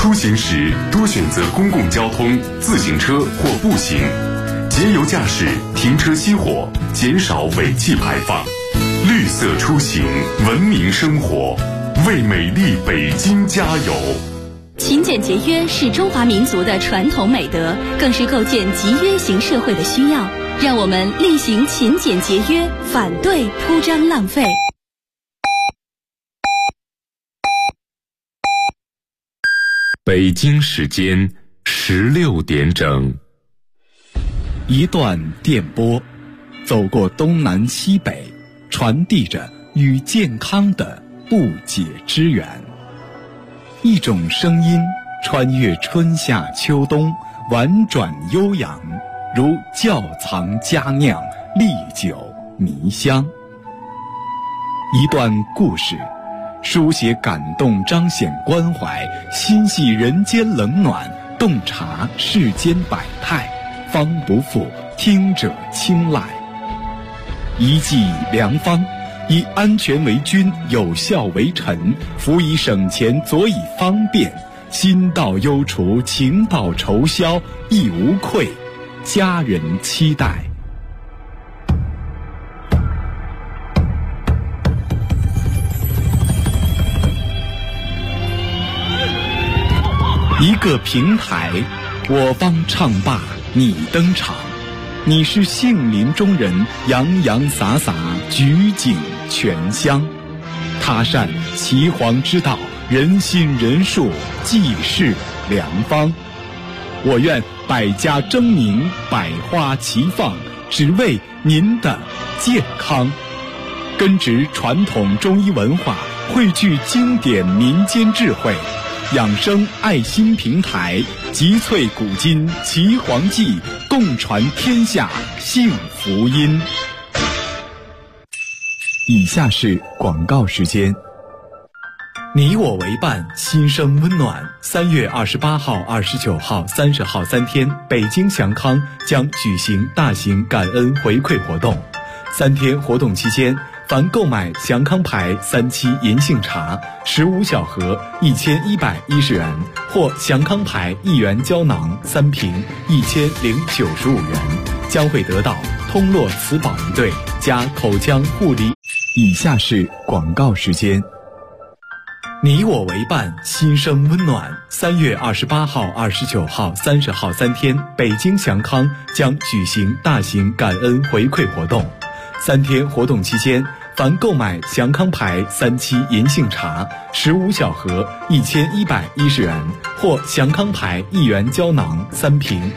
出行时多选择公共交通、自行车或步行，节油驾驶，停车熄火，减少尾气排放。绿色出行，文明生活，为美丽北京加油。 勤俭节约是中华民族的传统美德，更是构建集约型社会的需要。让我们厉行勤俭节约，反对铺张浪费。 北京时间16点整。 一段电波，走过东南西北，传递着与健康的不解之缘。一种声音穿越春夏秋冬，婉转悠扬，如窖藏佳酿，历久弥香。一段故事，书写感动，彰显关怀，心系人间冷暖，洞察世间百态，方不负听者青睐。一剂良方，以安全为君，有效为臣，辅以省钱，佐以方便，心到忧除，情到愁消，亦无愧，家人期待。一个平台，我方唱罢你登场，你是杏林中人，洋洋洒洒，举景全香。他善岐黄之道，人心人术，济世良方。我愿百家争鸣，百花齐放，只为您的健康。根植传统中医文化，汇聚经典民间智慧，养生爱心平台，集萃古今岐黄记，共传天下幸福音。以下是广告时间。你我为伴，心生温暖。3月28号、29号、30号3天，北京祥康将举行大型感恩回馈活动。3天活动期间，凡购买祥康牌3期银杏茶15小盒1110元，或祥康牌1元胶囊3瓶1095元，将会得到通络磁保一对加口腔护理。以下是广告时间。你我为伴，心生温暖。3月28号、29号、30号3天，北京祥康将举行大型感恩回馈活动。3天活动期间，凡购买祥康牌3期银杏茶15小盒1110元，或祥康牌1元胶囊3瓶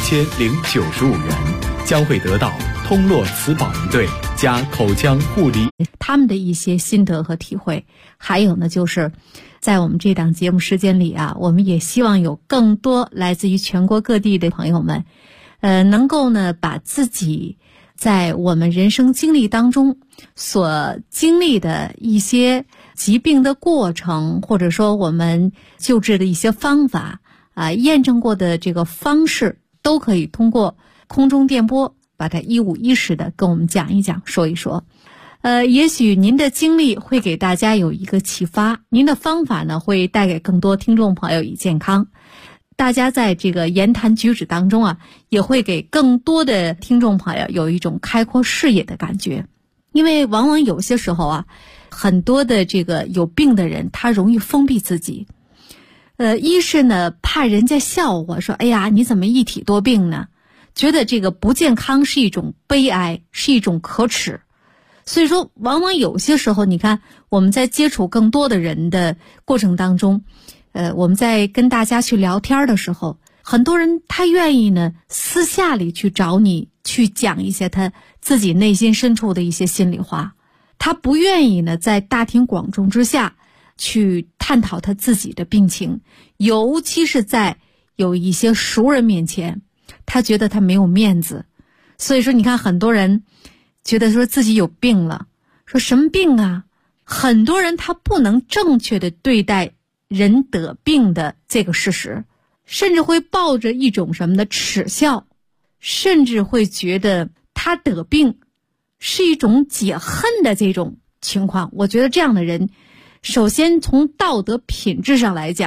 1095元，将会得到通络磁保一对加口腔护理。 他们的一些心得和体会，还有呢，就是在我们这档节目时间里啊，我们也希望有更多来自于全国各地的朋友们，能够呢把自己在我们人生经历当中所经历的一些疾病的过程，或者说我们救治的一些方法验证过的这个方式，都可以通过空中电波把它一五一十的跟我们讲一讲，说一说。也许您的经历会给大家有一个启发，您的方法呢会带给更多听众朋友以健康。大家在这个言谈举止当中啊，也会给更多的听众朋友有一种开阔视野的感觉。因为往往有些时候啊，很多的这个有病的人，他容易封闭自己。一是呢，怕人家笑话，说哎呀，你怎么一体多病呢？觉得这个不健康是一种悲哀，是一种可耻。所以说往往有些时候，你看我们在接触更多的人的过程当中，我们在跟大家去聊天的时候，很多人他愿意呢私下里去找你去讲一些他自己内心深处的一些心里话，他不愿意呢在大庭广众之下去探讨他自己的病情，尤其是在有一些熟人面前，他觉得他没有面子。所以说你看很多人觉得说自己有病了，说什么病啊？很多人他不能正确的对待人得病的这个事实，甚至会抱着一种什么的耻笑，甚至会觉得他得病是一种解恨的这种情况。我觉得这样的人，首先从道德品质上来讲，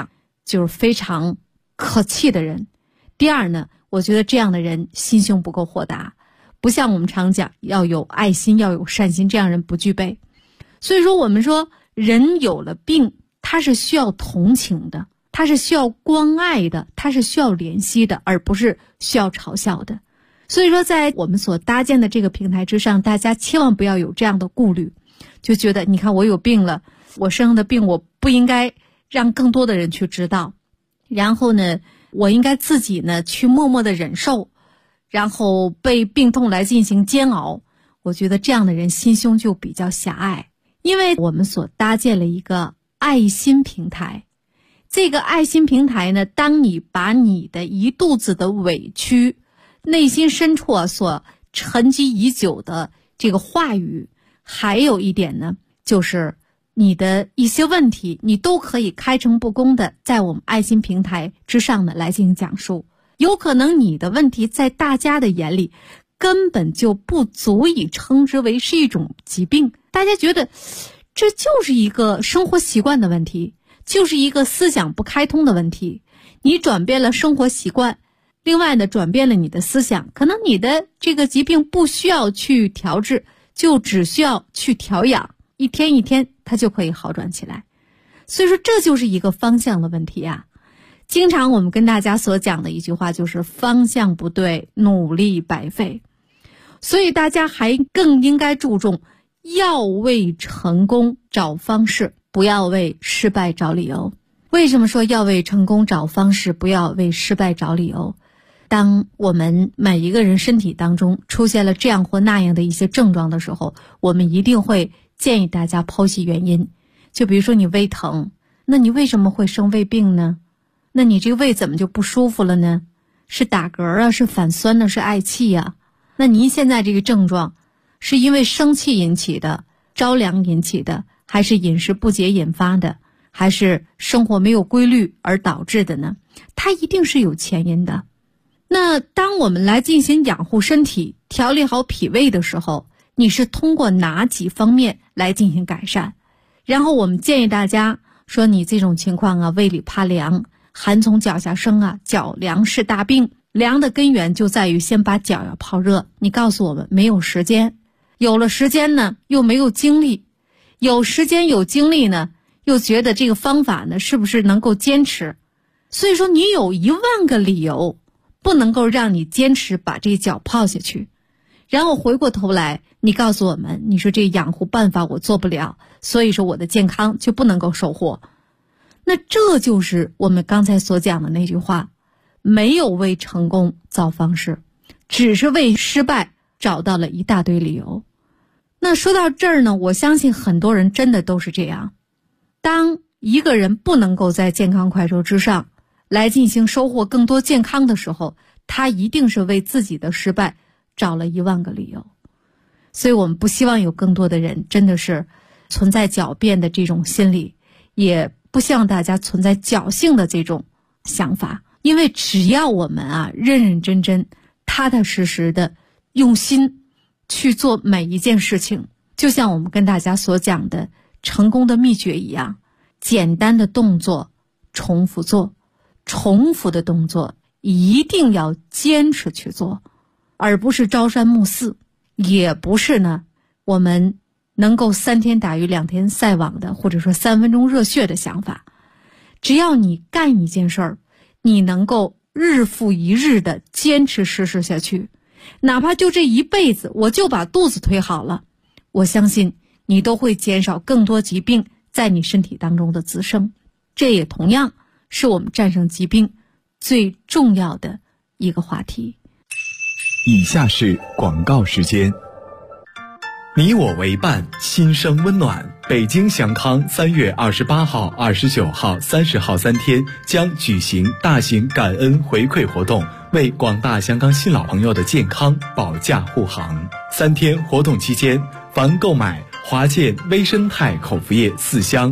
就是非常可气的人。第二呢，我觉得这样的人心胸不够豁达，不像我们常讲要有爱心，要有善心，这样人不具备。所以说我们说人有了病，他是需要同情的，他是需要关爱的，他是需要怜惜的，而不是需要嘲笑的。所以说在我们所搭建的这个平台之上，大家千万不要有这样的顾虑，就觉得你看我有病了，我生的病我不应该让更多的人去知道，然后呢我应该自己呢去默默的忍受，然后被病痛来进行煎熬。我觉得这样的人心胸就比较狭隘。因为我们所搭建了一个爱心平台，这个爱心平台呢，当你把你的一肚子的委屈，内心深处所沉积已久的这个话语，还有一点呢，就是你的一些问题，你都可以开诚布公的在我们爱心平台之上呢来进行讲述。有可能你的问题在大家的眼里根本就不足以称之为是一种疾病，大家觉得这就是一个生活习惯的问题，就是一个思想不开通的问题。你转变了生活习惯，另外呢转变了你的思想，可能你的这个疾病不需要去调治，就只需要去调养，一天一天它就可以好转起来。所以说这就是一个方向的问题啊。经常我们跟大家所讲的一句话就是方向不对，努力白费。所以大家还更应该注重要为成功找方式，不要为失败找理由。为什么说要为成功找方式，不要为失败找理由？当我们每一个人身体当中出现了这样或那样的一些症状的时候，我们一定会建议大家剖析原因。就比如说你胃疼，那你为什么会生胃病呢？那你这个胃怎么就不舒服了呢？是打嗝啊，是反酸呢，是嗳气啊？那您现在这个症状是因为生气引起的，着凉引起的，还是饮食不节引发的，还是生活没有规律而导致的呢？它一定是有前因的。那当我们来进行养护身体，调理好脾胃的时候，你是通过哪几方面来进行改善？然后我们建议大家说，你这种情况啊，胃里怕凉，寒从脚下生啊，脚凉是大病。凉的根源就在于先把脚要泡热。你告诉我们没有时间，有了时间呢又没有精力，有时间有精力呢又觉得这个方法呢是不是能够坚持。所以说你有10000个理由不能够让你坚持把这脚泡下去，然后回过头来你告诉我们，你说这养护办法我做不了，所以说我的健康就不能够收获。那这就是我们刚才所讲的那句话，没有为成功找方式，只是为失败找到了一大堆理由。那说到这儿呢，我相信很多人真的都是这样。当一个人不能够在健康快车之上来进行收获更多健康的时候，他一定是为自己的失败找了10000个理由。所以我们不希望有更多的人真的是存在狡辩的这种心理，也不希望大家存在侥幸的这种想法。因为只要我们认认真真踏踏实实的用心去做每一件事情，就像我们跟大家所讲的成功的秘诀一样，简单的动作重复做，重复的动作一定要坚持去做，而不是朝三暮四，也不是呢我们能够3天打鱼2天晒网的，或者说3分钟热血的想法。只要你干一件事儿，你能够日复一日的坚持实施下去，哪怕就这一辈子我就把肚子推好了，我相信你都会减少更多疾病在你身体当中的滋生。这也同样是我们战胜疾病最重要的一个话题。 以下是广告时间。你我为伴，心生温暖。北京祥康3月28号、29号、30号3天将举行大型感恩回馈活动，为广大祥康新老朋友的健康保驾护航。3天活动期间，凡购买华健微生态口服液4箱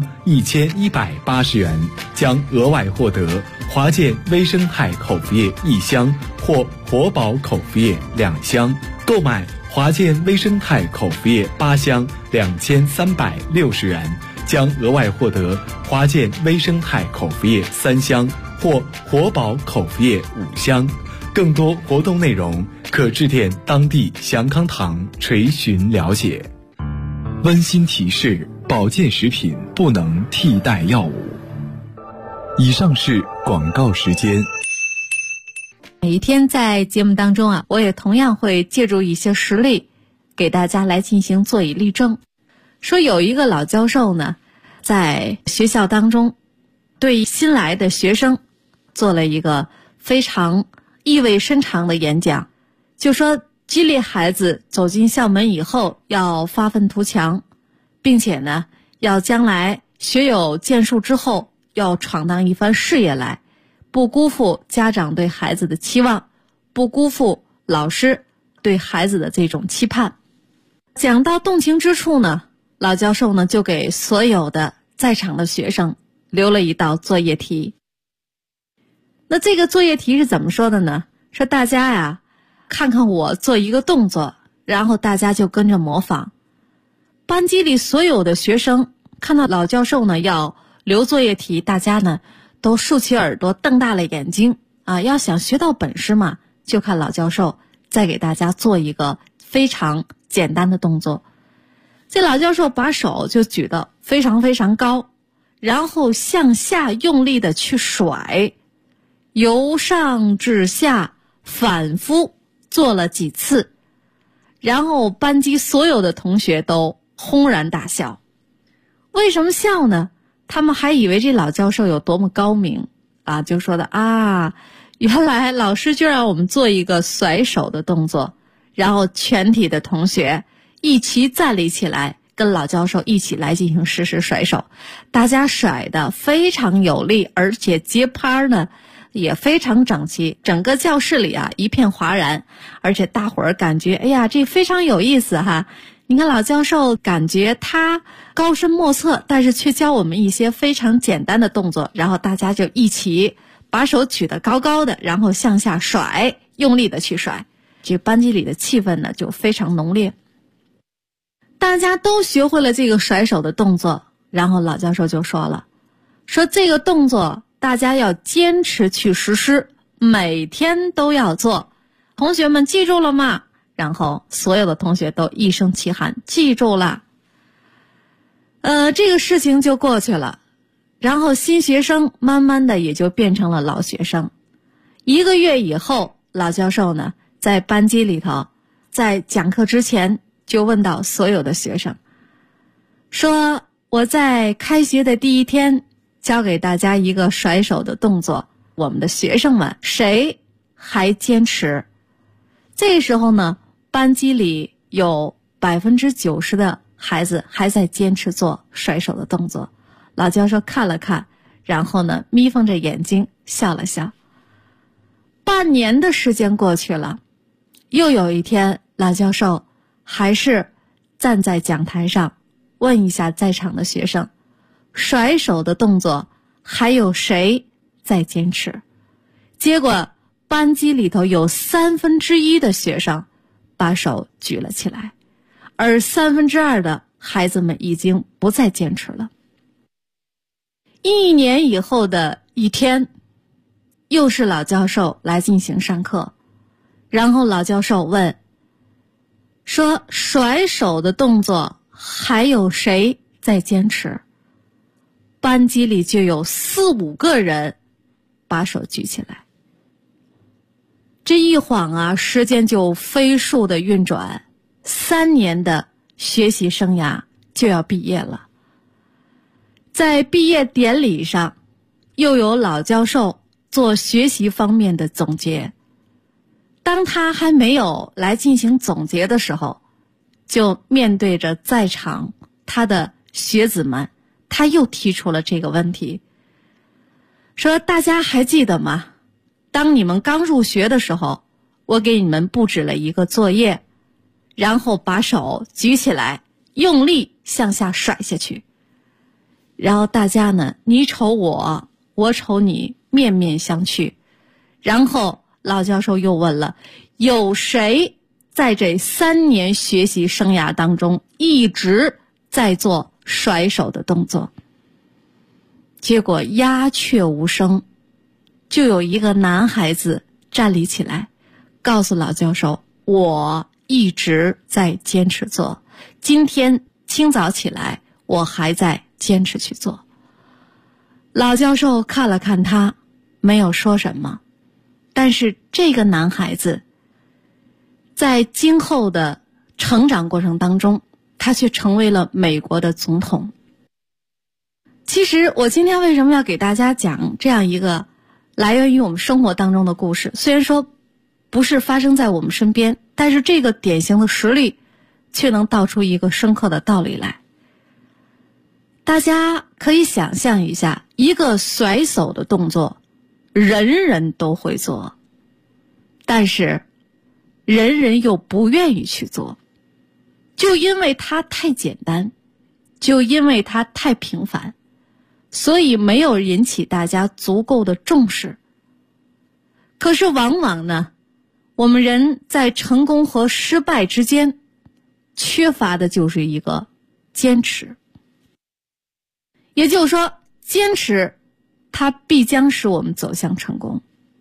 1180元，将额外获得华健微生态口服液1箱或活宝口服液2箱。购买华健微生态口服液8箱2360元， 将额外获得华健微生态口服液3箱或活宝口服液5箱。更多活动内容可致电当地祥康堂垂询了解。温馨提示：保健食品不能替代药物。以上是广告时间。 每一天在节目当中我也同样会借助一些实例给大家来进行做以例证。说有一个老教授呢，在学校当中对新来的学生做了一个非常意味深长的演讲，就说激励孩子走进校门以后要发愤图强，并且呢要将来学有建树之后要闯荡一番事业来，不辜负家长对孩子的期望，不辜负老师对孩子的这种期盼。讲到动情之处呢，老教授呢就给所有的在场的学生留了一道作业题。那这个作业题是怎么说的呢？说大家看看我做一个动作，然后大家就跟着模仿。班级里所有的学生看到老教授呢要留作业题，大家呢都竖起耳朵瞪大了眼睛要想学到本事嘛，就看老教授再给大家做一个非常简单的动作。这老教授把手就举得非常非常高，然后向下用力的去甩，由上至下反复做了几次，然后班级所有的同学都轰然大笑。为什么笑呢？他们还以为这老教授有多么高明就说的原来老师就让我们做一个甩手的动作，然后全体的同学一起站立起来，跟老教授一起来进行实时甩手。大家甩的非常有力，而且节拍呢也非常整齐，整个教室里一片哗然，而且大伙儿感觉这非常有意思哈。你看老教授感觉他高深莫测，但是却教我们一些非常简单的动作，然后大家就一起把手举得高高的，然后向下甩，用力的去甩。这班级里的气氛呢就非常浓烈。大家都学会了这个甩手的动作，然后老教授就说了，说这个动作大家要坚持去实施，每天都要做，同学们记住了吗？然后所有的同学都一声齐喊，记住了。这个事情就过去了，然后新学生慢慢的也就变成了老学生。1个月以后，老教授呢在班级里头，在讲课之前就问到所有的学生，说我在开学的第1天教给大家一个甩手的动作，我们的学生们谁还坚持？这时候呢，班级里有90%的孩子还在坚持做甩手的动作。老教授看了看，然后呢眯缝着眼睛笑了笑。半年的时间过去了，又有一天，老教授还是站在讲台上问一下在场的学生，甩手的动作还有谁在坚持？结果班级里头有1/3的学生把手举了起来，而2/3的孩子们已经不再坚持了。1年以后的一天，又是老教授来进行上课，然后老教授问说，甩手的动作还有谁在坚持？班级里就有4-5个人把手举起来。这一晃时间就飞速的运转，3年的学习生涯就要毕业了。在毕业典礼上，又有老教授做学习方面的总结。当他还没有来进行总结的时候，就面对着在场他的学子们，他又提出了这个问题，说大家还记得吗？当你们刚入学的时候，我给你们布置了一个作业，然后把手举起来，用力向下甩下去。然后大家呢，你瞅我，我瞅你，面面相觑。然后老教授又问了，有谁在这3年学习生涯当中一直在做甩手的动作。结果鸦雀无声，就有一个男孩子站立起来，告诉老教授，我一直在坚持做，今天清早起来我还在坚持去做。老教授看了看他，没有说什么，但是这个男孩子在今后的成长过程当中，他却成为了美国的总统。其实我今天为什么要给大家讲这样一个来源于我们生活当中的故事，虽然说不是发生在我们身边，但是这个典型的实例却能道出一个深刻的道理来。大家可以想象一下，一个甩手的动作人人都会做，但是人人又不愿意去做，就因为它太简单，就因为它太平凡，所以没有引起大家足够的重视。可是往往呢，我们人在成功和失败之间缺乏的就是一个坚持。也就是说，坚持它必将使我们走向成功。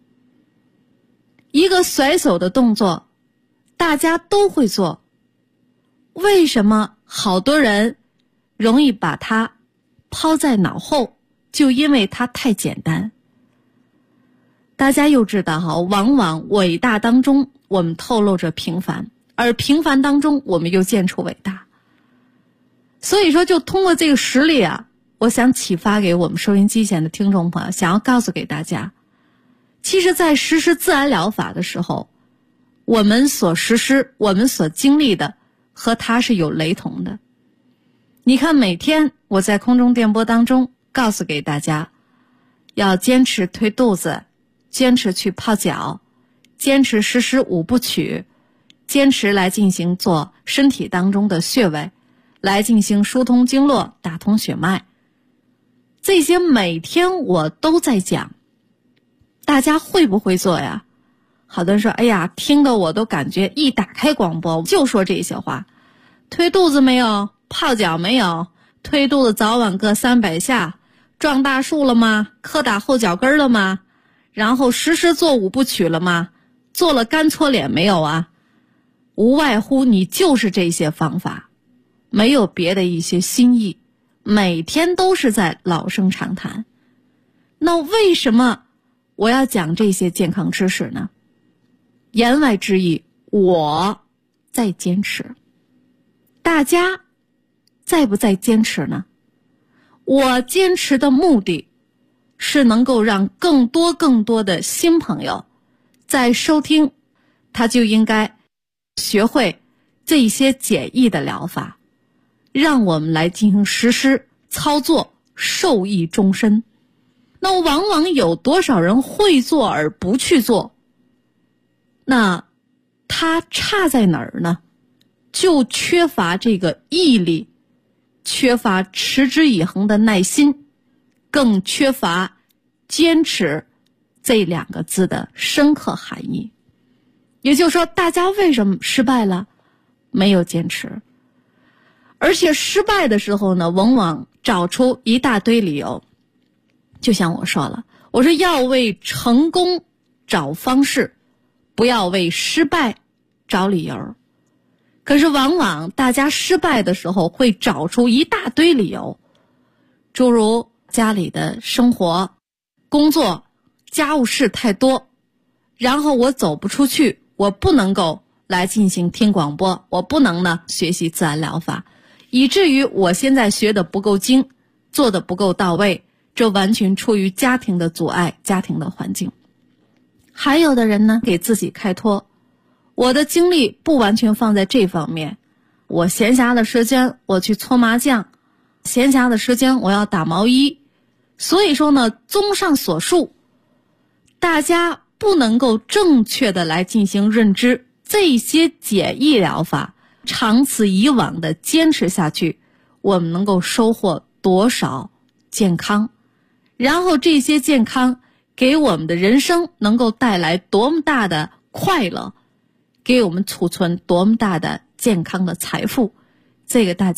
一个甩手的动作大家都会做，为什么好多人容易把它抛在脑后？就因为它太简单。大家又知道往往伟大当中我们透露着平凡，而平凡当中我们又见出伟大。所以说，就通过这个实例啊，我想启发给我们收音机前的听众朋友，想要告诉给大家，其实在实施自然疗法的时候，我们所实施，我们所经历的和它是有雷同的。你看，每天我在空中电波当中告诉给大家，要坚持推肚子，坚持去泡脚，坚持实施5部曲，坚持来进行做身体当中的穴位，来进行疏通经络，打通血脉。这些每天我都在讲，大家会不会做呀？好多人说，哎呀，听得我都感觉一打开广播就说这些话。推肚子没有？泡脚没有？推肚子早晚各300下？撞大树了吗？磕打后脚跟了吗？然后实时做5部曲了吗？做了干搓脸没有啊？无外乎你就是这些方法，没有别的一些新意，每天都是在老生常谈。那为什么我要讲这些健康知识呢？言外之意，我在坚持，大家在不在坚持呢？我坚持的目的是能够让更多的新朋友在收听，他就应该学会这些简易的疗法，让我们来进行实施操作，受益终身。那往往有多少人会做而不去做？那他差在哪儿呢？就缺乏这个毅力，缺乏持之以恒的耐心，更缺乏坚持这2个字的深刻含义。也就是说，大家为什么失败了？没有坚持。而且失败的时候呢，往往找出一大堆理由。就像我说了，我说要为成功找方式，不要为失败找理由。可是往往大家失败的时候会找出一大堆理由，诸如家里的生活、工作、家务事太多，然后我走不出去，我不能够来进行听广播，我不能呢学习自然疗法，以至于我现在学的不够精，做的不够到位，这完全出于家庭的阻碍，家庭的环境。还有的人呢，给自己开脱，我的精力不完全放在这方面，我闲暇的时间我去搓麻将，闲暇的时间我要打毛衣。所以说呢，综上所述，大家不能够正确的来进行认知，这些简易疗法长此以往的坚持下去，我们能够收获多少健康，然后这些健康给我们的人生能够带来多么大的快乐，给我们储存多么大的健康的财富，这个大家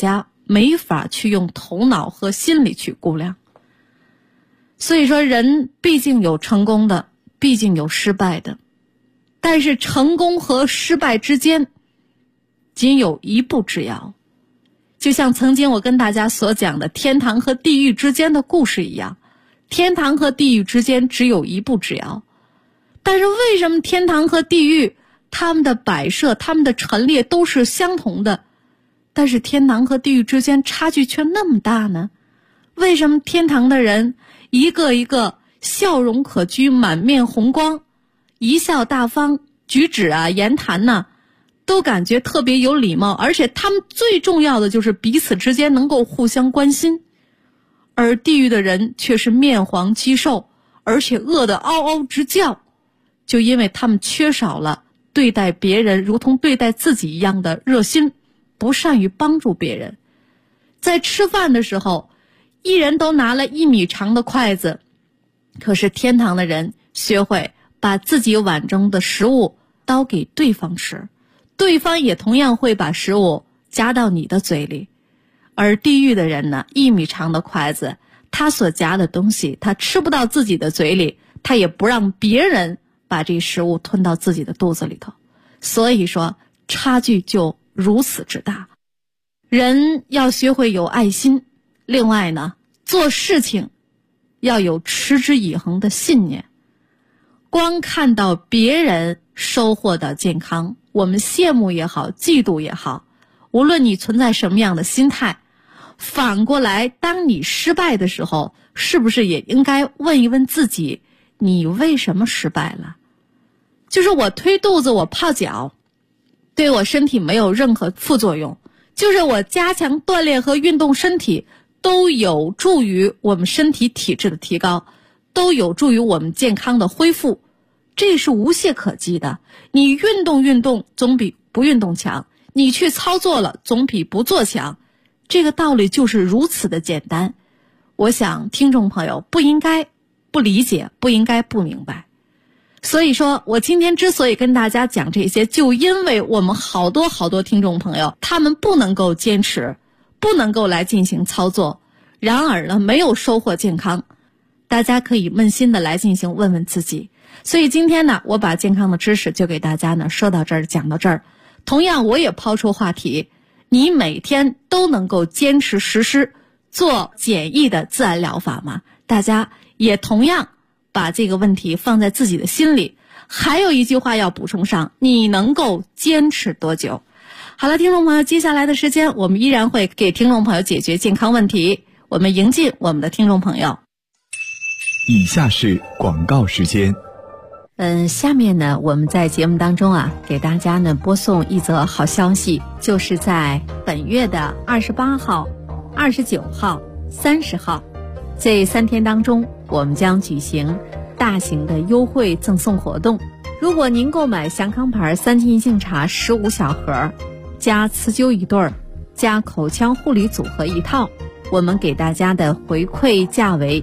没法去用头脑和心理去估量。所以说，人毕竟有成功的，毕竟有失败的，但是成功和失败之间仅有一步之遥。就像曾经我跟大家所讲的天堂和地狱之间的故事一样，天堂和地狱之间只有一步之遥。但是为什么天堂和地狱他们的摆设，他们的陈列都是相同的，但是天堂和地狱之间差距却那么大呢？为什么天堂的人一个一个笑容可掬，满面红光，贻笑大方，举止啊言谈呢都感觉特别有礼貌，而且他们最重要的就是彼此之间能够互相关心。而地狱的人却是面黄肌瘦，而且饿得嗷嗷直叫，就因为他们缺少了对待别人如同对待自己一样的热心，不善于帮助别人。在吃饭的时候，一人都拿了1米长的筷子，可是天堂的人学会把自己碗中的食物倒给对方吃，对方也同样会把食物夹到你的嘴里。而地狱的人呢，1米长的筷子，他所夹的东西他吃不到自己的嘴里，他也不让别人把这食物吞到自己的肚子里头。所以说差距就如此之大。人要学会有爱心，另外呢，做事情要有持之以恒的信念。光看到别人收获的健康，我们羡慕也好，嫉妒也好，无论你存在什么样的心态，反过来当你失败的时候，是不是也应该问一问自己，你为什么失败了？就是我推肚子，我泡脚，对我身体没有任何副作用，就是我加强锻炼和运动身体都有助于我们身体体质的提高，都有助于我们健康的恢复，这是无懈可击的。你运动总比不运动强，你去操作了总比不做强，这个道理就是如此的简单。我想听众朋友不应该不理解，不应该不明白。所以说我今天之所以跟大家讲这些，就因为我们好多听众朋友他们不能够坚持，不能够来进行操作，然而呢没有收获健康。大家可以扪心的来进行问问自己。所以今天呢，我把健康的知识就给大家呢说到这儿，讲到这儿。同样我也抛出话题，你每天都能够坚持实施做简易的自然疗法吗？大家也同样把这个问题放在自己的心里。还有一句话要补充上，你能够坚持多久？好了，听众朋友，接下来的时间我们依然会给听众朋友解决健康问题，我们迎进我们的听众朋友。 以下是广告时间。 下面呢，我们在节目当中给大家呢播送一则好消息，就是在本月的28号、29号、30号这3天当中，我们将举行大型的优惠赠送活动。如果您购买祥康牌3斤银杏茶15小盒，加磁灸1对，加口腔护理组合1套，我们给大家的回馈价为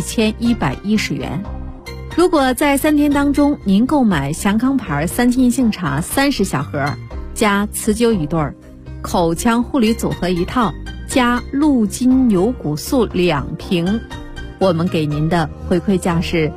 1110元。如果在3天当中您购买祥康牌3斤银杏茶30小盒，加磁灸1对，口腔护理组合1套，加鹿筋牛骨素2瓶，我们给您的回馈价是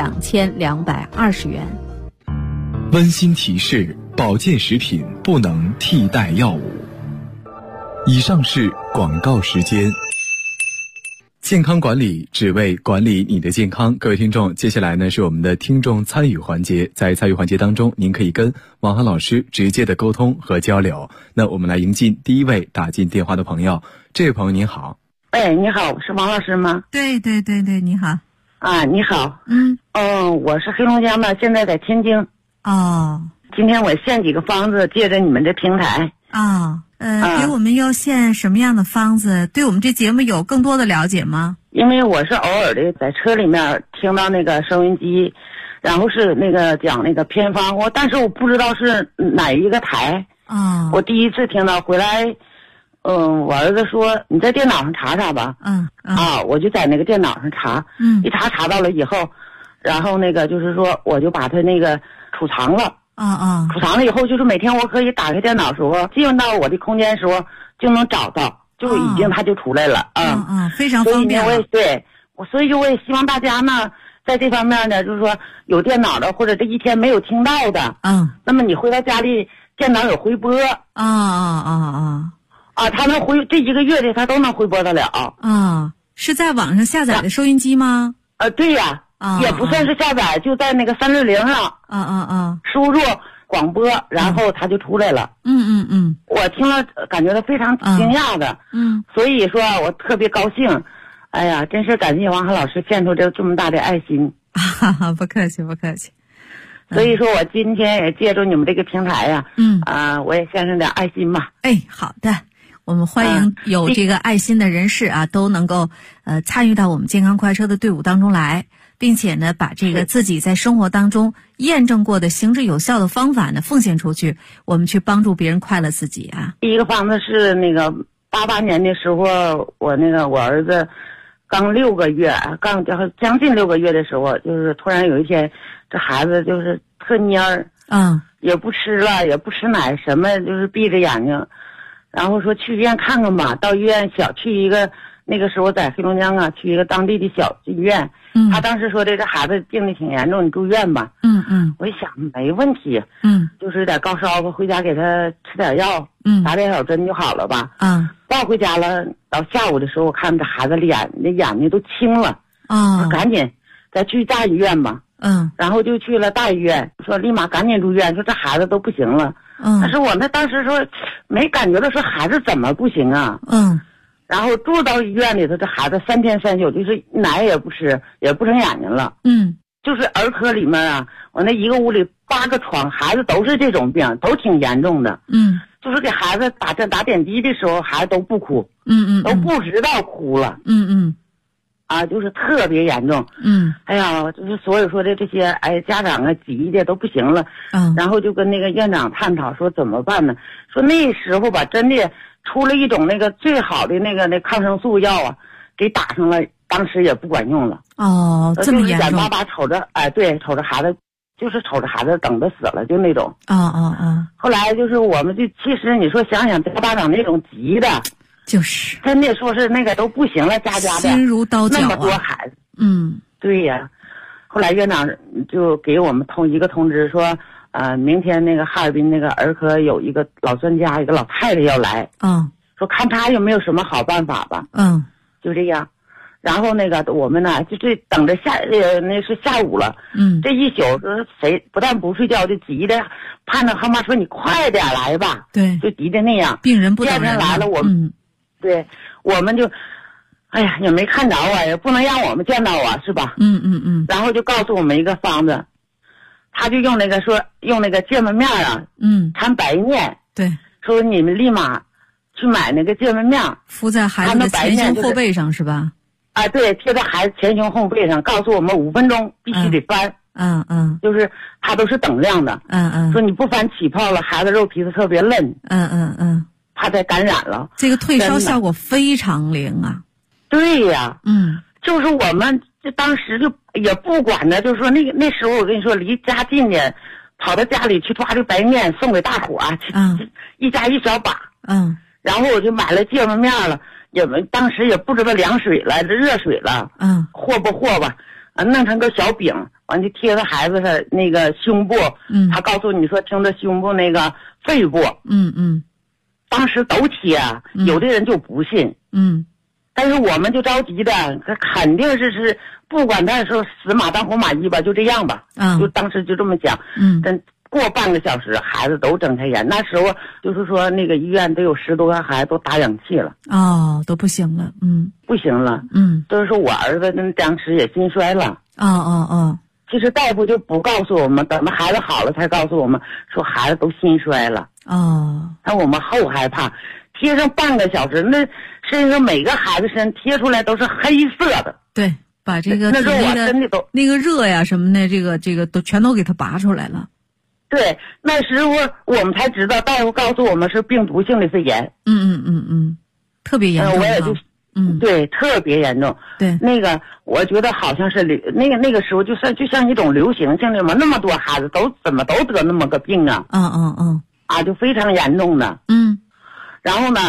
2220元。 温馨提示：保健食品不能替代药物。以上是广告时间。健康管理只为管理你的健康。各位听众，接下来呢是我们的听众参与环节。在参与环节当中，您可以跟王涵老师直接的沟通和交流。那我们来迎进第一位打进电话的朋友。这位朋友您好。 哎，你好，是王老师吗？ 对，你好。 啊，你好。我是黑龙江的，现在在天津。 哦。 今天我献几个方子，借着你们的平台。 给我们要献什么样的方子？对我们这节目有更多的了解吗？ 因为我是偶尔的在车里面听到那个收音机，然后是那个讲那个偏方，但是我不知道是哪一个台。我第一次听到，回来我儿子说你在电脑上查查吧。我就在那个电脑上查。一查到了以后，然后那个就是说我就把它那个储藏了。储藏了以后，就是每天我可以打开电脑时候，进到我的空间时候就能找到。 就已经他就出来了非常方便。 所以我也希望大家呢，在这方面呢，就是说有电脑的或者这一天没有听到的，那么你回到家里，电脑有回播他能回这1个月的他都能回播得了是在网上下载的收音机吗？ 对呀，也不算是下载，就在那个360上输入广播，然后他就出来了。我听了感觉到非常惊讶的。所以说我特别高兴。哎呀，真是感谢王海老师献出这么大的爱心。 不客气不客气。 所以说我今天也借助你们这个平台呀，我也献上点爱心吧。 好的，我们欢迎有这个爱心的人士都能够参与到我们健康快车的队伍当中来，并且呢，把这个自己在生活当中验证过的行之有效的方法呢奉献出去，我们去帮助别人快乐自己啊。 第一个方子是那个88年的时候，我儿子刚6个月，将近6个月的时候，就是突然有一天，这孩子就是特蔫儿，也不吃了，也不吃奶，什么就是闭着眼睛，然后说去医院看看吧。到医院去一个那个时候在黑龙江去一个当地的小医院，他当时说这孩子病得挺严重，你住院吧。我一想没问题，就是有点高烧吧，回家给他吃点药，打点小针就好了吧。抱回家了，到下午的时候，我看这孩子眼睛都青了，说赶紧再去大医院吧。然后就去了大医院，说立马赶紧住院，说这孩子都不行了。但是我当时说没感觉到说孩子怎么不行啊。然后住到医院里头，这孩子3天3宿就是奶也不吃，也不睁眼睛了。就是儿科里面我那一个屋里8个床，孩子都是这种病，都挺严重的。就是给孩子打点滴的时候，孩子都不哭，都不知道哭了。就是特别严重。哎呀，就是所以说的这些家长急的都不行了。然后就跟那个院长探讨说怎么办呢？说那时候吧，真的出了一种那个最好的那抗生素药给打上了，当时也不管用了。 这么严重。 就是眼巴巴瞅着瞅着孩子，就是瞅着孩子等着死了，就那种。后来就是我们其实你说想想，家长那种急的。 就是真的说是那个都不行了，家的心如刀绞那么多孩子。对呀。后来院长就给我们一个通知说，明天那个哈尔滨那个儿科有一个老专家，一个老太太要来。说看他有没有什么好办法吧。就这样。然后我们呢就这等着那是下午了。这一宿谁不但不睡觉，就急的盼着他妈说你快点来吧。 对， 就急的那样。 病人不等人。 第二天来了，我们对，我们就，哎呀，也没看着也不能让我们见到是吧？然后就告诉我们一个方子，他就用那个芥末面掺白面。 对， 说你们立马去买那个芥末面， 敷在孩子的前胸后背上是吧？ 对，贴在孩子前胸后背上，告诉我们5分钟必须得翻。就是它都是等量的。说你不翻起泡了，孩子肉皮子特别嫩。怕再感染了。 这个退烧效果非常灵啊。 对呀。就是我们这当时就也不管的，就是说那时候我跟你说离家近的，跑到家里去抓这白面送给大伙一家一小把。然后我就买了芥末面了，当时也不知道凉水了热水了。和吧，弄成个小饼，完就贴在孩子的那个胸部。他告诉你说听着胸部那个肺部。当时都贴，有的人就不信。但是我们就着急的，肯定是不管他说死马当活马医吧，就这样吧。就当时就这么讲。但过半个小时，孩子都睁开眼。那时候就是说那个医院都有10多个孩子都打氧气了。 都不行了。 不行了。就是说我儿子当时也心衰了。其实大夫就不告诉我们，等到孩子好了才告诉我们说孩子都心衰了。那我们后害怕，贴上半个小时，那身上每个孩子身贴出来都是黑色的。 对，把这个那肉真的都那个热呀什么的，这个都全都给它拔出来了。 对，那时候我们才知道，大夫告诉我们是病毒性的肺炎。 特别严重。 我也就对，特别严重。 对， 那个我觉得好像是那个时候就像一种流行性的嘛，那么多孩子怎么都得那么个病啊。就非常严重的。然后呢，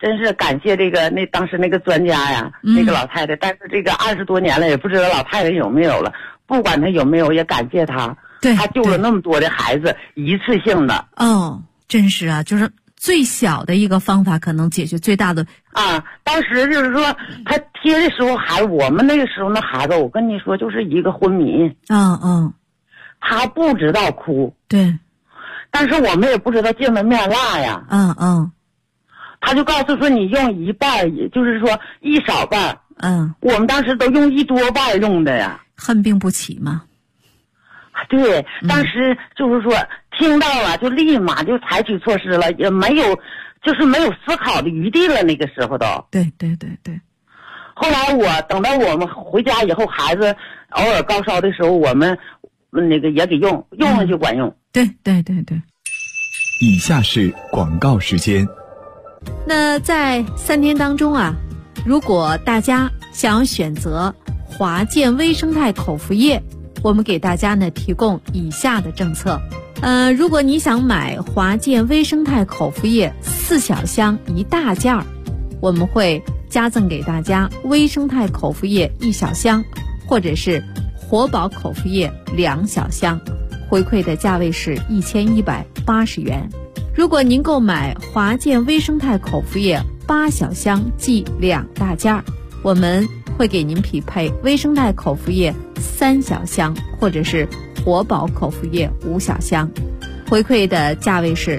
真是感谢这个当时那个专家呀，那个老太太。但是这个20多年了，也不知道老太太有没有了。不管她有没有，也感谢她。 对， 她救了那么多的孩子，一次性的。 哦，真是啊，就是最小的一个方法，可能解决最大的啊。当时就是说，她贴的时候我们那个时候那孩子，我跟你说，就是一个昏迷。他不知道哭。对。但是我们也不知道芥末面辣呀。他就告诉说你用一半，也就是说一少半。我们当时都用1多半用的呀。 恨病不起嘛。 对，当时就是说听到了就立马就采取措施了，也没有思考的余地了，那个时候都。对。后来等到我们回家以后，孩子偶尔高烧的时候，我们那个也给用了就管用。对。 以下是广告时间。 那在3天当中啊，如果大家想要选择华健微生态口服液，我们给大家呢提供以下的政策。如果你想买华健微生态口服液4小箱1大件，我们会加赠给大家微生态口服液1小箱，或者是活宝口服液2小箱，回馈的价位是1180元。如果您购买华健微生态口服液8小箱计2大件，我们会给您匹配微生态口服液3小箱，或者是活宝口服液5小箱，回馈的价位是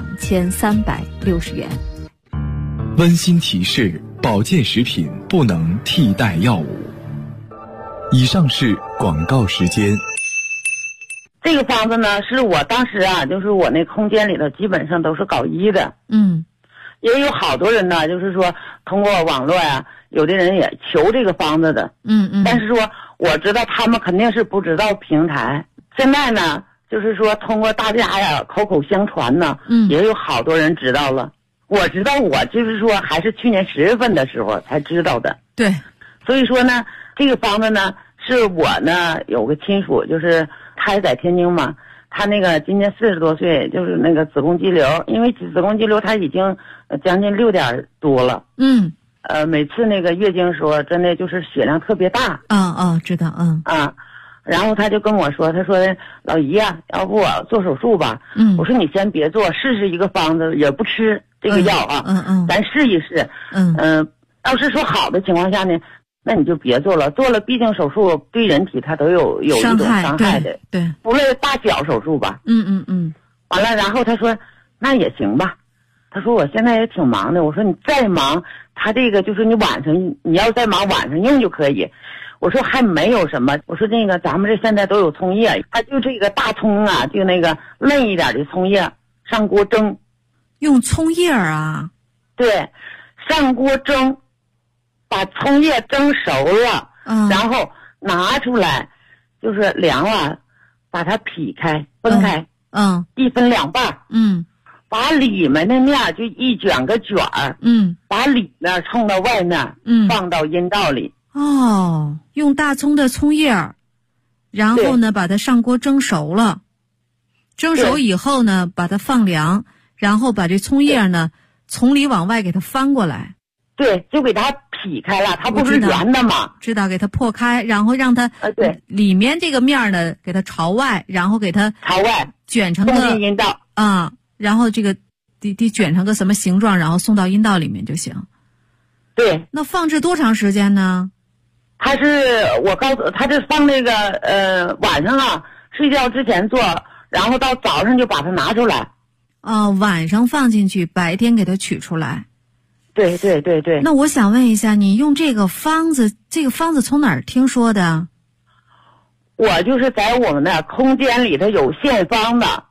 2360元。 温馨提示：保健食品不能替代药物。以上是广告时间。 这个方子呢，是我当时啊，就是我那空间里头基本上都是搞医的。也有好多人呢，就是说通过网络呀，有的人也求这个方子的。但是说我知道他们肯定是不知道平台。现在呢，就是说通过大家呀口口相传呢，也有好多人知道了。我知道我就是说还是去年10月份的时候才知道的。对。所以说呢，这个方子呢，是我呢有个亲属，就是他也在天津嘛，他那个今年40多岁，就是那个子宫肌瘤，因为子宫肌瘤他已经将近6点多了。每次那个月经的时候，真的就是血量特别大。知道。然后他就跟我说，他说老姨呀，要不我做手术吧？我说你先别做，试试一个方子，也不吃这个药啊。咱试一试。要是说好的情况下呢，那你就别做了，做了毕竟手术对人体它都有一种伤害的。对，不论大小手术吧。完了，然后他说那也行吧。他说我现在也挺忙的。我说你再忙，他这个就是你晚上你要再忙晚上用就可以。我说还没有什么。我说那个咱们这现在都有葱叶，他就这个大葱啊，就那个嫩一点的葱叶上锅蒸。 用葱叶啊？对， 上锅蒸，把葱叶蒸熟了，然后拿出来，就是凉了，把它劈开分开，1分2半，把里面的面就一卷个卷儿，把里面冲到外面，放到阴道里。 用大葱的葱叶，然后呢把它上锅蒸熟了，蒸熟以后呢把它放凉，然后把这葱叶呢从里往外给它翻过来。 对，就给它劈开了，它不是圆的嘛。 知道，给它破开，然后让它里面这个面呢给它朝外，然后给它朝外卷成个送进阴道然后这个得卷成个什么形状，然后送到阴道里面就行。对。那放置多长时间呢？ 他是放那个晚上啊睡觉之前做，然后到早上就把它拿出来。 晚上放进去，白天给它取出来。 对。 那我想问一下，你用这个方子从哪儿听说的？ 我就是在我们的空间里头有现方的。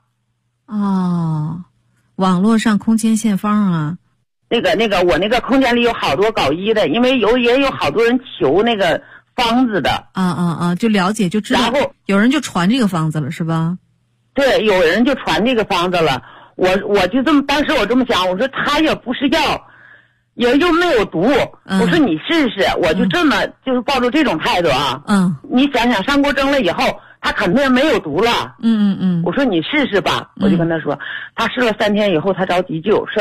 网络上空间现方啊。 那个我那个空间里有好多搞医的，因为也有好多人求那个方子的。 就了解就知道。然后有人就传这个方子了是吧？ 对，有人就传这个方子了。我就这么，当时我这么想，我说他也不是药，也又没有毒，我说你试试，我就这么就是抱着这种态度啊。你想想上锅蒸了以后，他肯定没有毒了。我说你试试吧，我就跟他说，他试了3天以后，他着急就有事儿，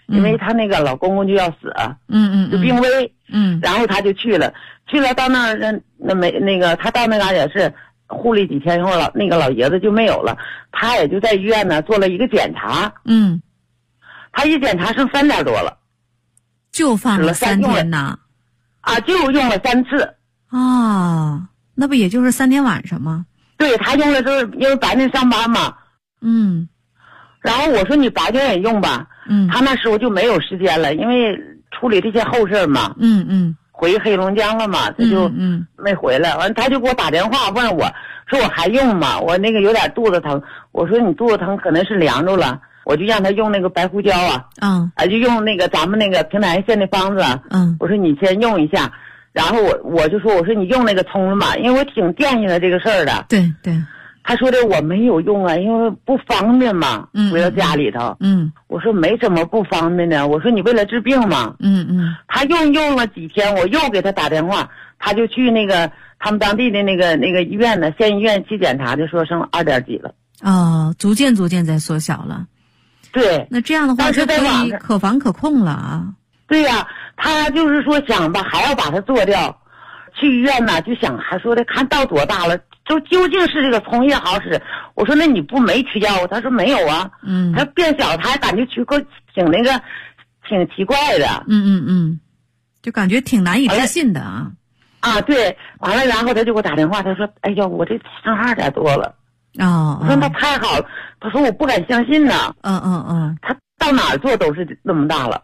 因为她那个老公公就要死，就病危，然后她就去了到那儿，她到那嘎也是护理几天以后那个老爷子就没有了，她也就在医院呢做了一个检查，她一检查剩3点多了， 就放了3天呢， 就用了3次， 那不也就是3天晚上吗？ 对，她用了就是因为白天上班嘛，然后我说你白天也用吧，她那时候就没有时间了，因为处理这些后事嘛，回黑龙江了嘛，他就没回来。完，他就给我打电话问我，说我还用吗？我那个有点肚子疼。我说你肚子疼可能是凉着了，我就让他用那个白胡椒就用那个咱们那个平南县的方子，我说你先用一下，然后我就说我说你用那个葱了嘛，因为我挺惦记他这个事儿的。 对对。 他说的我没有用啊，因为不方便嘛，回到家里头。我说没什么不方便的，我说你为了治病嘛。他用了几天，我又给他打电话，他就去那个他们当地的那个医院呢，县医院去检查的，说剩2点几了。 逐渐在缩小了。 对。 那这样的话就可以可防可控了啊。 对呀，他就是说想吧，还要把它做掉。去医院呢，就想还说的看到多大了。就究竟是这个葱叶好使？我说那你不没吃药？他说没有啊。他变小，他还感觉挺奇怪的。 就感觉挺难以置信的对，完了，然后他就给我打电话，他说：“哎呀，我这剩2点多了。”我说那太好了。他说我不敢相信呢。他到哪儿做都是那么大了。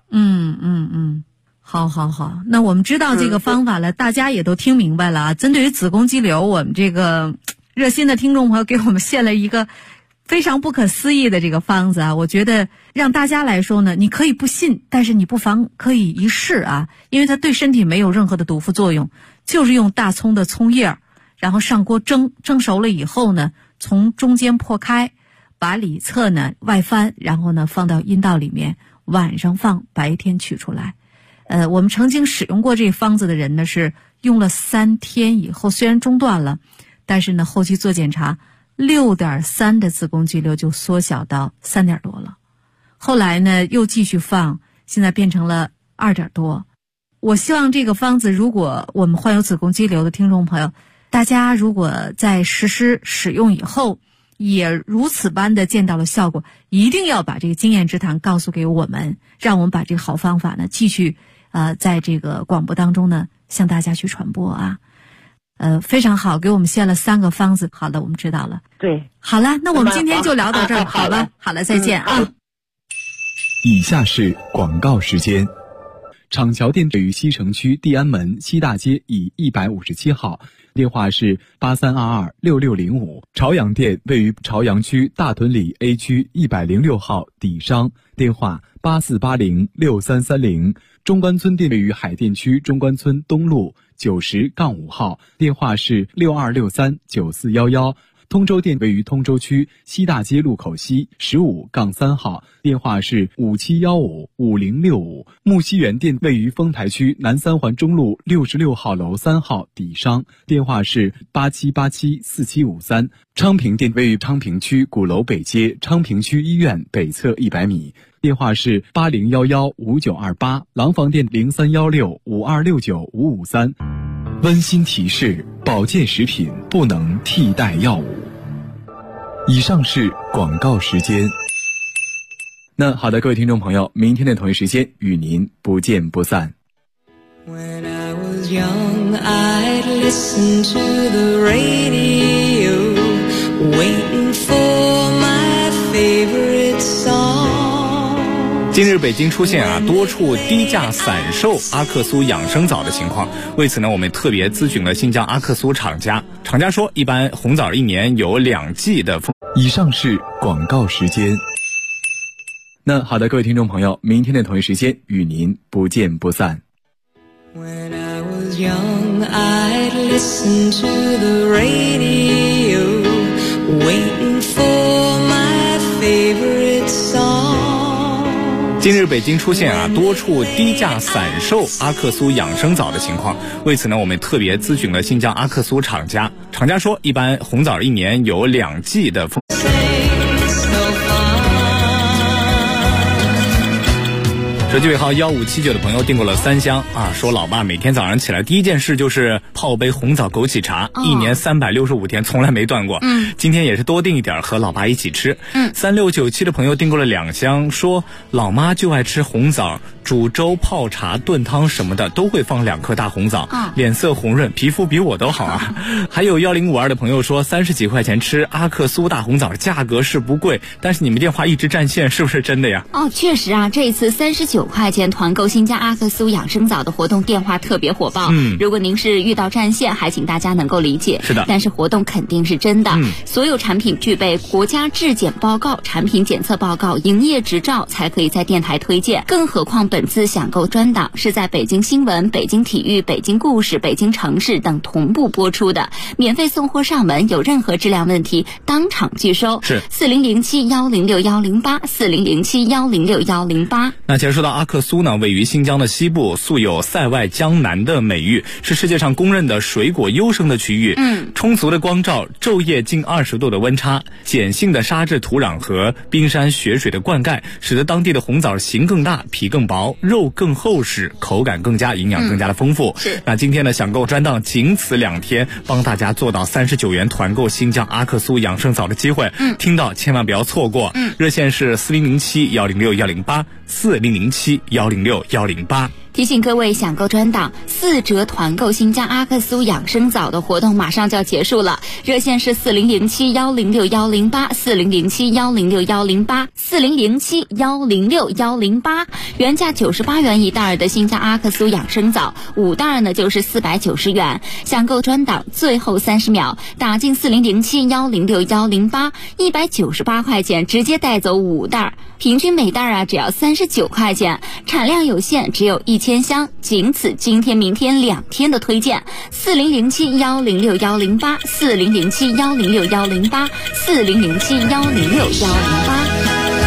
好，那我们知道这个方法了，大家也都听明白了啊。针对于子宫肌瘤，我们这个热心的听众朋友给我们献了一个非常不可思议的这个方子啊。我觉得让大家来说呢，你可以不信，但是你不妨可以一试啊，因为它对身体没有任何的毒副作用，就是用大葱的葱叶，然后上锅蒸熟了以后呢，从中间破开，把里侧呢外翻，然后呢放到阴道里面，晚上放，白天取出来。我们曾经使用过这方子的人呢，是用了3天以后，虽然中断了，但是呢，后期做检查，6.3的子宫肌瘤就缩小到3点多了。后来呢，又继续放，现在变成了2点多。我希望这个方子，如果我们患有子宫肌瘤的听众朋友，大家如果在实施使用以后，也如此般的见到了效果，一定要把这个经验之谈告诉给我们，让我们把这个好方法呢继续在这个广播当中呢向大家去传播啊。非常好，给我们献了3个方子。好的，我们知道了。 对， 好了，那我们今天就聊到这儿，好吧？好了，再见啊。 以下是广告时间。厂桥店位于西城区地安门西大街以157号，电话是83226605。朝阳店位于朝阳区大屯里 A 区106号底商，电话84806330。中关村店位于海淀区中关村东路90-5号，电话是62639411。通州店位于通州区西大街路口西15-3号，电话是57155065。木樨园店位于丰台区南三环中路66号楼3号底商，电话是87874753。昌平店位于昌平区鼓楼北街昌平区医院北侧100米，电话是80115928。廊坊店031652695553。温馨提示：保健食品不能替代药物。以上是广告时间。那好的，各位听众朋友，明天的同一时间与您不见不散。 When I was young, I'd listen to the radio, waiting for my favorite song. 近日北京出现多处低价散售阿克苏养生枣的情况，为此呢，我们特别咨询了新疆阿克苏厂家。厂家说，一般红枣1年有2季的。 以上是广告时间。那好的，各位听众朋友，明天的同一时间与您不见不散。 When I was young, I'd listen to the radio, waiting for my favorite song. 近日北京出现多处低价散售阿克苏养生枣的情况，为此呢，我们特别咨询了新疆阿克苏厂家。厂家说，一般红枣1年有2季的。 手机尾号1579的朋友订购了3箱啊，说老爸每天早上起来第一件事就是泡杯红枣枸杞茶，1年365天从来没断过。今天也是多订一点和老爸一起吃。3697的朋友订购了2箱，说老妈就爱吃红枣，煮粥、泡茶、炖汤什么的都会放2颗大红枣，脸色红润，皮肤比我都好啊。还有1052的朋友说30几块钱吃阿克苏大红枣，价格是不贵，但是你们电话一直占线，是不是真的呀？ 确实啊，这一次39块钱团购新疆阿克苏养生枣的活动电话特别火爆。如果您是遇到占线，还请大家能够理解。 是的， 但是活动肯定是真的。所有产品具备国家质检报告、产品检测报告、营业执照才可以在电台推荐。更何况本次享购专档是在北京新闻、北京体育、北京故事、北京城市等同步播出的，免费送货上门，有任何质量问题当场拒收。 是 4007106108，4007106108。 那其实说到阿克苏呢，位于新疆的西部，素有塞外江南的美誉，是世界上公认的水果优生的区域。充足的光照，昼夜近20度的温差，碱性的沙质土壤和冰山雪水的灌溉，使得当地的红枣形更大，皮更薄，肉更厚实，口感更佳，营养更加的丰富。那今天的享购专档仅此2天，帮大家做到39元团购新疆阿克苏养生枣的机会，听到千万不要错过。热线是4007106108，4007106108。 提醒各位，享购专档4折团购新疆阿克苏养生枣的活动马上就要结束了，热线是4007106108，4007106108，4007106108。原价98元1袋的新疆阿克苏养生枣，5袋呢就是490元。享购专档最后30秒，打进4007106108，198块钱直接带走5袋，平均每袋只要39块钱，产量有限，只有1000箱，仅此今天、明天2天的推荐。4007106108，4007106108，4007106108。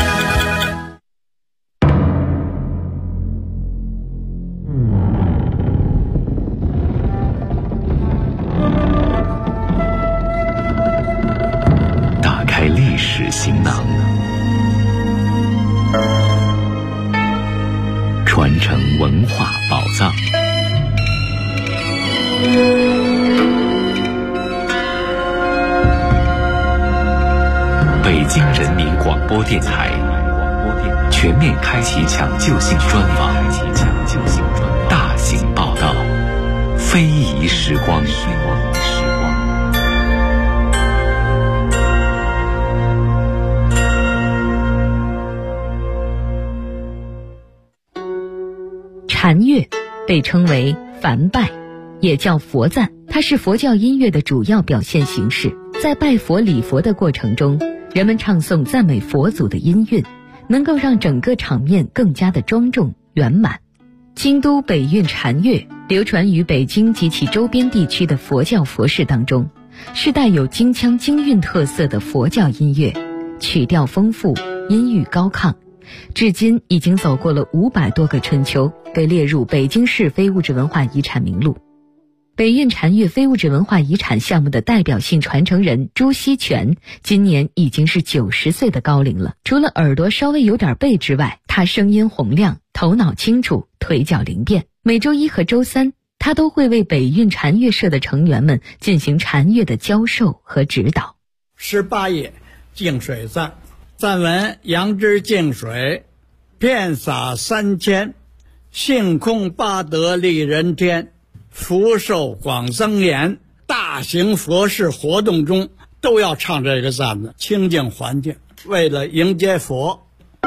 打开历史行囊，传承文化宝藏。北京人民广播电台全面开启抢救性专访，大型报道，非遗时光。 禅乐被称为梵拜，也叫佛赞，它是佛教音乐的主要表现形式。在拜佛礼佛的过程中，人们唱诵赞美佛祖的音韵，能够让整个场面更加的庄重圆满。京都北韵禅乐流传于北京及其周边地区的佛教佛事当中，是带有京腔京韵特色的佛教音乐，曲调丰富，音域高亢，至今已经走过了500多个春秋，被列入北京市非物质文化遗产名录。北韵禅乐非物质文化遗产项目的代表性传承人朱锡全，今年已经是90岁的高龄了。除了耳朵稍微有点背之外，他声音洪亮，头脑清楚，腿脚灵便。每周1和周3，他都会为北韵禅乐社的成员们进行禅乐的教授和指导。 18页净水赞，赞文：杨枝净水，遍洒3000，性空八德利人天，福寿广增延。大型佛事活动中都要唱这个赞的，清净环境，为了迎接佛。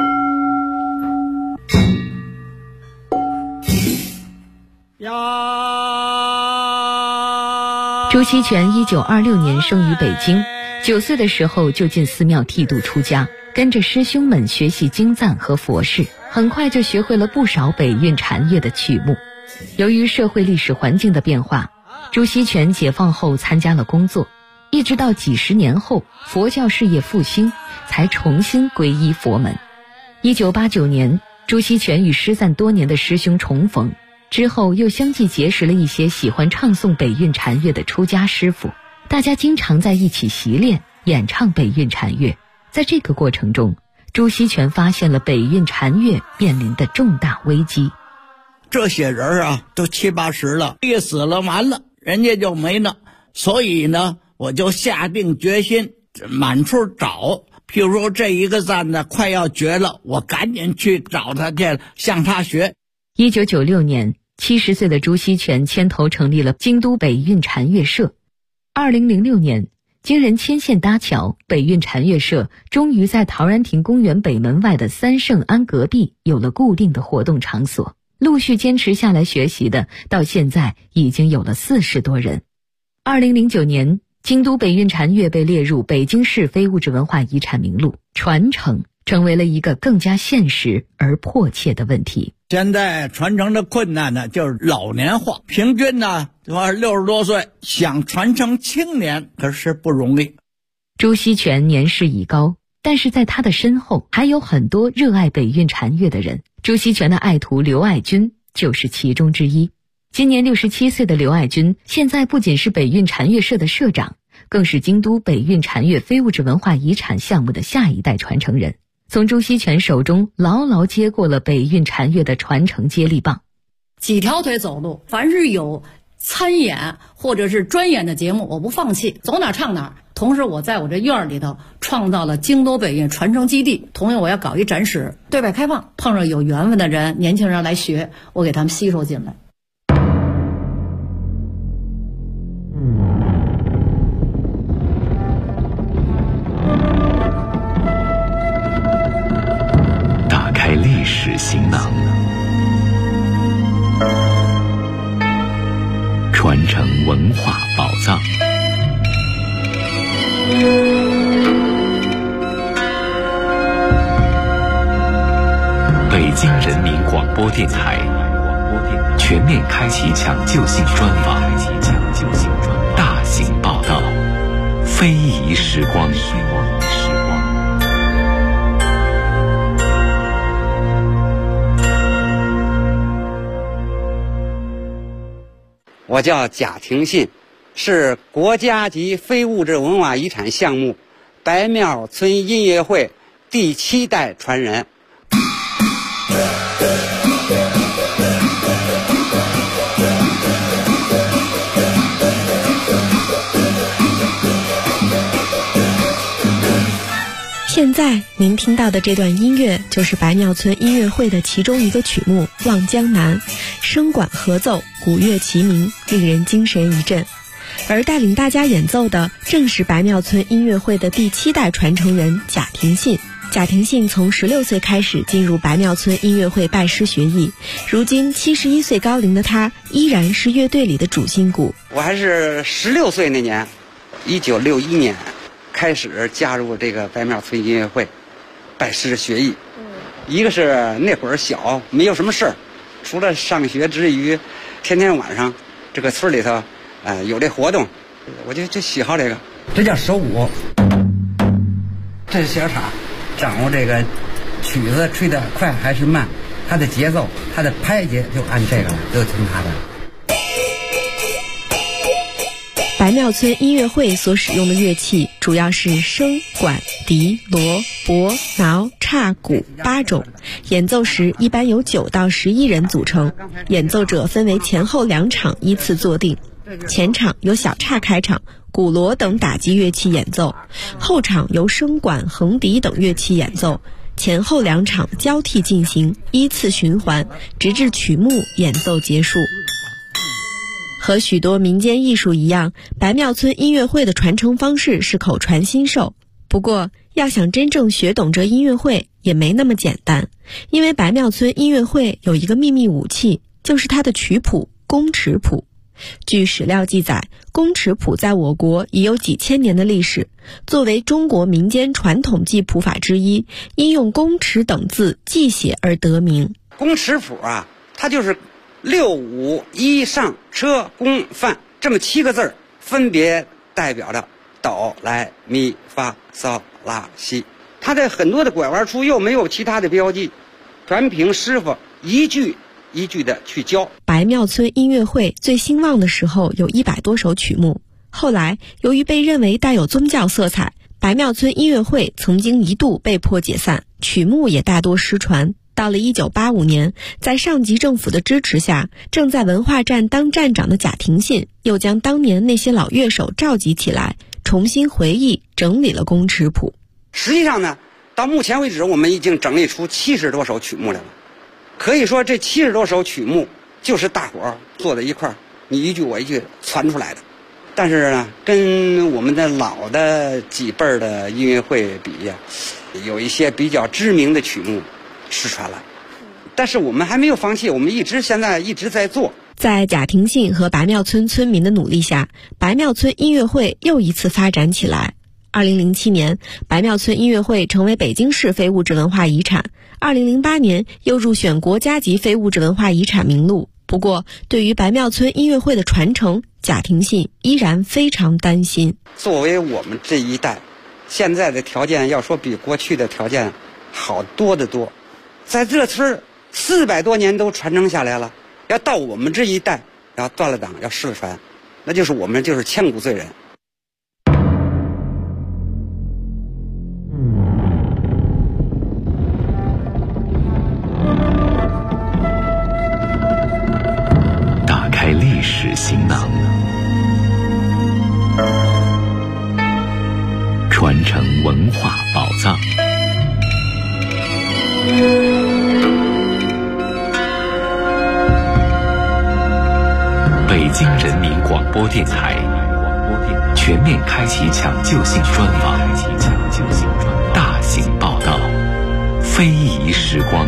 朱锡全1926年生于北京，9岁的时候就进寺庙剃度出家，跟着师兄们学习经赞和佛事，很快就学会了不少北韵禅乐的曲目。由于社会历史环境的变化，朱锡全解放后参加了工作，一直到几十年后佛教事业复兴，才重新皈依佛门。1989年，朱锡全与失散多年的师兄重逢，之后又相继结识了一些喜欢唱诵北韵禅乐的出家师傅，大家经常在一起习练演唱北韵禅乐。在这个过程中， 朱锡全发现了北韵禅乐面临的重大危机。 这些人啊，都70、80了，一死了完了，人家就没了。所以呢，我就下定决心满处找。譬如说这一个赞呢快要绝了，我赶紧去找他去，向他学。 1996年，70岁的朱锡全牵头成立了京都北韵禅乐社。2006年，经人牵线搭桥，北韵禅乐社终于在陶然亭公园北门外的三圣庵隔壁有了固定的活动场所。陆续坚持下来学习的，到现在已经有了40多人。2009年，京都北韵禅乐被列入北京市非物质文化遗产名录，传承成为了一个更加现实而迫切的问题。 现在传承的困难呢，就是老年化，平均呢60多岁，想传承青年可是不容易。 朱锡全年事已高，但是在他的身后还有很多热爱北韵禅乐的人。朱锡全的爱徒刘爱军就是其中之一。今年67岁的刘爱军，现在不仅是北韵禅乐社的社长，更是京都北韵禅乐非物质文化遗产项目的下一代传承人，从朱锡全手中牢牢接过了北韵禅乐的传承接力棒。 几条腿走路，凡是有参演或者是专演的节目，我不放弃，走哪唱哪。同时我在我这院里头创造了京都北韵传承基地，同样我要搞一展示，对外开放，碰上有缘分的人，年轻人来学，我给他们吸收进来。 打开历史行囊，传承文化宝藏。北京人民广播电台全面开启抢救性专访，大型报道，非遗时光。 我叫贾廷信，是国家级非物质文化遗产项目白庙村音乐会第7代传人。 现在您听到的这段音乐就是白庙村音乐会的其中一个曲目《望江南》，声管合奏，鼓乐齐鸣，令人精神一振。而带领大家演奏的正是白庙村音乐会的第7代传承人贾廷信。贾廷信从16岁开始进入白庙村音乐会拜师学艺，如今71岁高龄的他依然是乐队里的主心骨。 我还是16岁那年，1961年开始加入这个白庙村音乐会，拜师学艺。一个是那会儿小，没有什么事儿，除了上学之余，天天晚上这个村里头，有这活动，我就喜好这个。这叫手舞，这是小叉，掌握这个曲子吹得快还是慢，它的节奏，它的拍节就按这个了，都听它的。 白庙村音乐会所使用的乐器主要是笙、管、笛、锣、钹、挠、叉、鼓8种，演奏时一般由9到11人组成，演奏者分为前后2场依次坐定，前场由小叉开场，鼓锣等打击乐器演奏，后场由笙管、横笛等乐器演奏，前后2场交替进行，依次循环，直至曲目演奏结束。和许多民间艺术一样，白庙村音乐会的传承方式是口传心授。不过，要想真正学懂这音乐会也没那么简单，因为白庙村音乐会有一个秘密武器，就是它的曲谱宫尺谱。据史料记载，宫尺谱在我国已有几千年的历史，作为中国民间传统记谱法之一，因用宫尺等字记写而得名。 宫尺谱啊，它就是6、5、1上车宫范这么7个字，分别代表着哆来咪发嗦拉西。它的很多的拐弯处又没有其他的标记，全凭师傅一句一句的去教。 白庙村音乐会最兴旺的时候有100多首曲目，后来由于被认为带有宗教色彩，白庙村音乐会曾经一度被迫解散。 曲目也大多失传。到了1985年，在上级政府的支持下，正在文化站当站长的贾廷信又将当年那些老乐手召集起来，重新回忆整理了工尺谱。 实际上呢，到目前为止我们已经整理出70多首曲目来了，可以说这70多首曲目就是大伙儿坐在一块儿，你一句我一句传出来的。但是呢，跟我们的老的几辈儿的音乐会比呀，有一些比较知名的曲目失传了，但是我们还没有放弃，我们现在一直在做。 在贾廷信和白庙村村民的努力下，白庙村音乐会又一次发展起来。2007年，白庙村音乐会成为北京市非物质文化遗产，2008年又入选国家级非物质文化遗产名录。不过，对于白庙村音乐会的传承，贾廷信依然非常担心。 作为我们这一代，现在的条件要说比过去的条件好多得多，在这村400多年都传承下来了，要到我们这一代要断了档，要失了传，那就是我们就是千古罪人。 打开历史行囊，传承文化宝藏。北京人民广播电台全面开启抢救性专访，大型报道，非遗时光。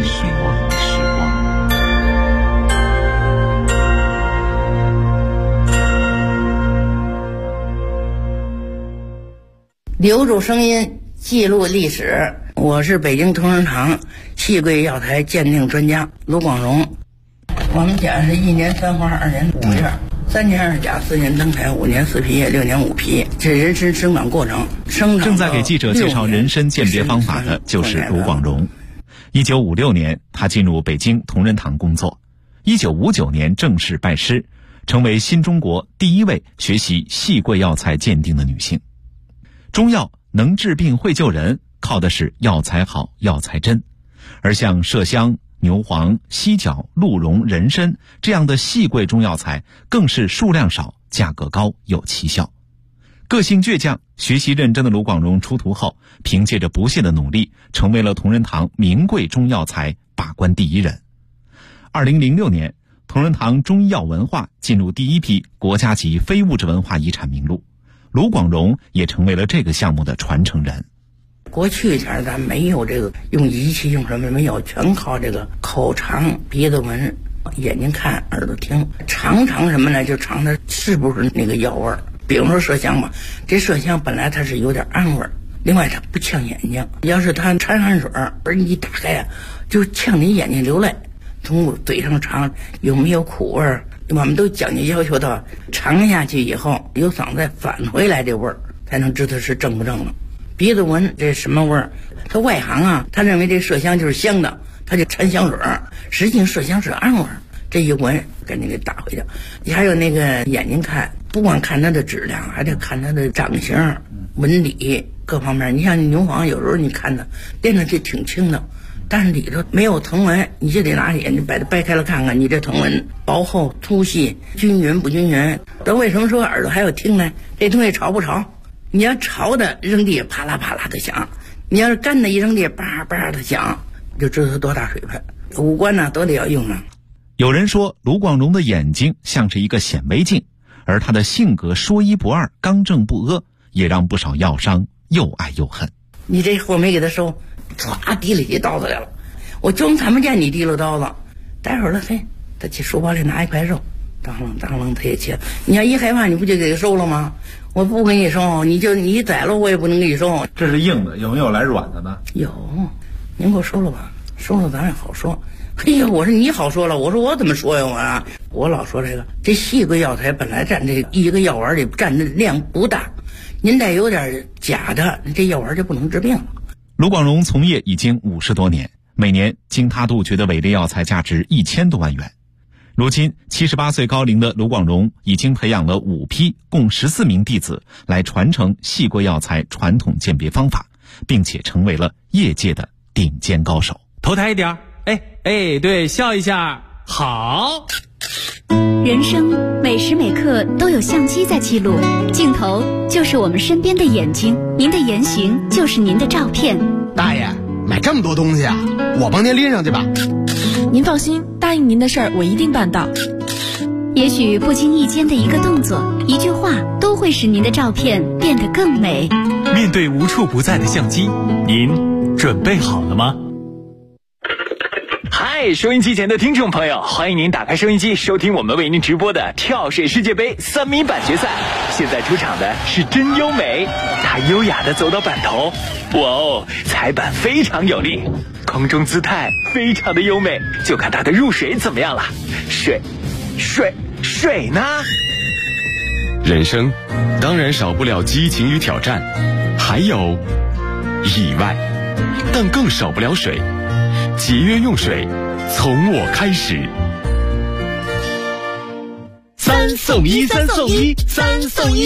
留住声音，记录历史。我是北京同仁堂戏柜药材鉴定专家卢广荣。我们家是1年3花2年5叶，3年2甲4年登台5年4皮叶6年5皮，这人参生长过程。 正在给记者介绍人参鉴别方法的就是卢广荣。1956年，他进入北京同仁堂工作。1959年正式拜师，成为新中国第一位学习戏柜药材鉴定的女性。中药能治病会救人，靠的是药材好、药材真。而像麝香、牛黄、犀角、鹿茸、人参这样的细贵中药材，更是数量少、价格高、有奇效。个性倔强、学习认真的卢广荣出徒后，凭借着不懈的努力，成为了同仁堂名贵中药材把关第一人。2006年，同仁堂中医药文化进入第一批国家级非物质文化遗产名录，卢广荣也成为了这个项目的传承人。 过去前咱没有这个用仪器用什么没有，全靠这个口尝、鼻子闻、眼睛看、耳朵听。尝什么呢？就尝它是不是那个药味儿。比如说麝香吧，这麝香本来它是有点暗味儿，另外它不呛眼睛。要是它掺汗水而你一打开啊，就呛你眼睛流泪。从嘴上尝有没有苦味儿，我们都讲究要求到尝下去以后由嗓子再返回来这味儿，才能知道是正不正了。鼻子闻这什么味儿？他外行啊，他认为这麝香就是香的，他就掺香水儿，实际上麝香是暗味儿。这一闻赶紧给打回去。你还有那个眼睛看，不光看它的质量，还得看它的长形、纹理各方面。你像牛黄，有时候你看它变得就挺轻的，但是里头没有藤纹，你就得拿眼睛把它掰开了看看，你这藤纹薄厚、粗细、均匀不均匀。这为什么说耳朵还要听呢？这东西潮不潮？你要潮的扔地啪啦啪啦的响，你要是干的一扔地叭叭的响，就知道它多大水分。五官呢都得要用啊。 有人说卢广荣的眼睛像是一个显微镜，而他的性格说一不二、刚正不阿，也让不少药商又爱又恨。 你这货没给他收，唰提了起刀子来了，我就看不见你提了刀子。待会儿了，嘿，他去书包里拿一块肉，当啷当啷他也切。你要一害怕，你不就给他收了吗？我不给你收，你宰了我也不能给你收。 这是硬的，有没有来软的呢？ 有，您给我收了吧，收了咱也好说。哎呀，我说你好说了，我说我怎么说呀？我老说这细贵药材本来占这一个药丸里占的量不大，您再有点假的，这药丸就不能治病了。 卢广荣从业已经50多年，每年经他杜绝的伪劣药材价值1000多万元。如今78岁高龄的卢广荣已经培养了5批共14名弟子来传承细贵药材传统鉴别方法，并且成为了业界的顶尖高手。 头抬一点，对，笑一下，好。 人生每时每刻都有相机在记录，镜头就是我们身边的眼睛，您的言行就是您的照片。 大爷，买这么多东西啊，我帮您拎上去吧。 您放心，答应您的事儿我一定办到。 也许不经意间的一个动作、一句话，都会使您的照片变得更美。 面对无处不在的相机，您准备好了吗？ 嗨，收音机前的听众朋友，欢迎您打开收音机，收听我们为您直播的跳水世界杯3米板决赛。现在出场的是真优美，她优雅地走到板头，哇哦，踩板非常有力，空中姿态非常的优美，就看她的入水怎么样了。水呢？ 人生当然少不了激情与挑战，还有意外，但更少不了水。节约用水，从我开始。 3送1，3送1，3送1。